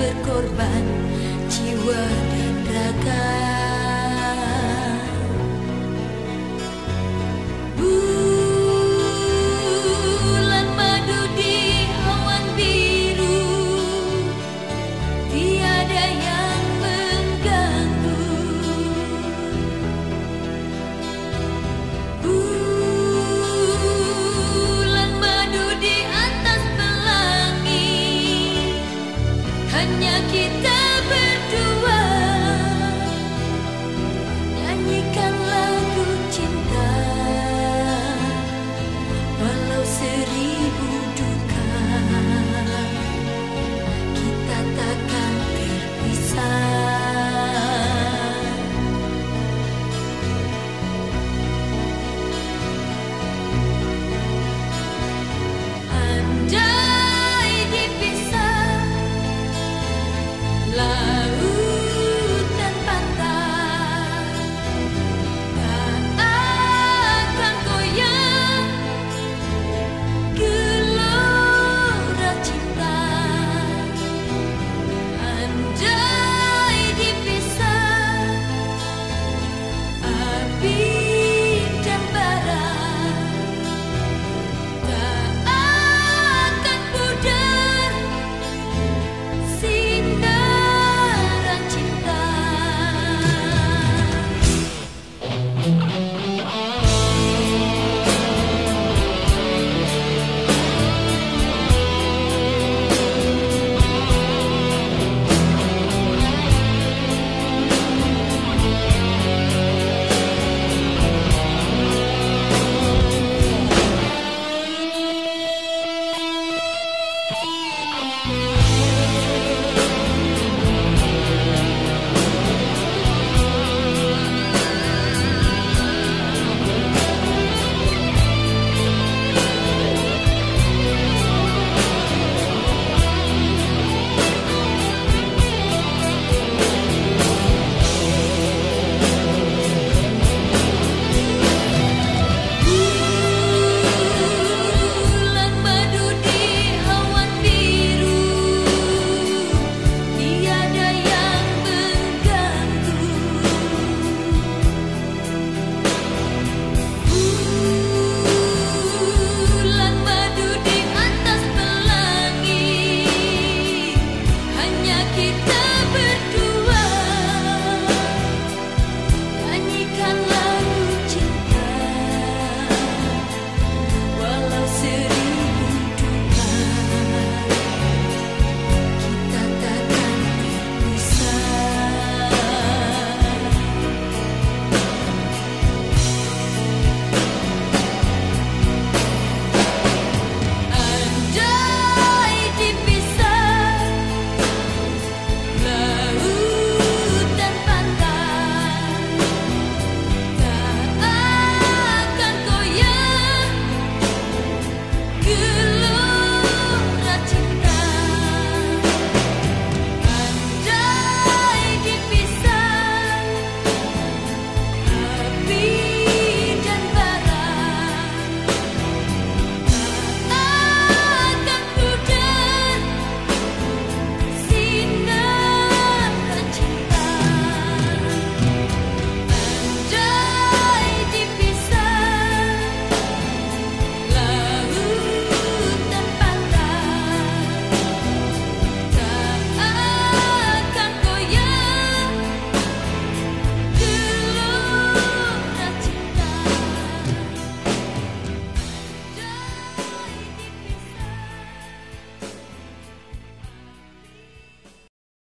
berkorban jiwa dan raga. Bulan madu di awan biru, tiada yang mengganggu. Bulan madu di atas pelangi, hanya kita berdua. Nyanyikan lagu cinta, walau seribu duka, kita takkan terpisah. Andai dipisah laut dan pantai, tak akan goyah gelora cinta. Andai dipisah api dan bara, tak akan pudar sinaran cinta. Bulan madu di awan biru, tiada yang mengganggu. Bulan madu di atas pelangi, hanya kita berdua. Nyanyikan lagu cinta, walau seribu duka, kita takkan terpisah. Andai dipisah laut dan pantai, tak akan goyah gelora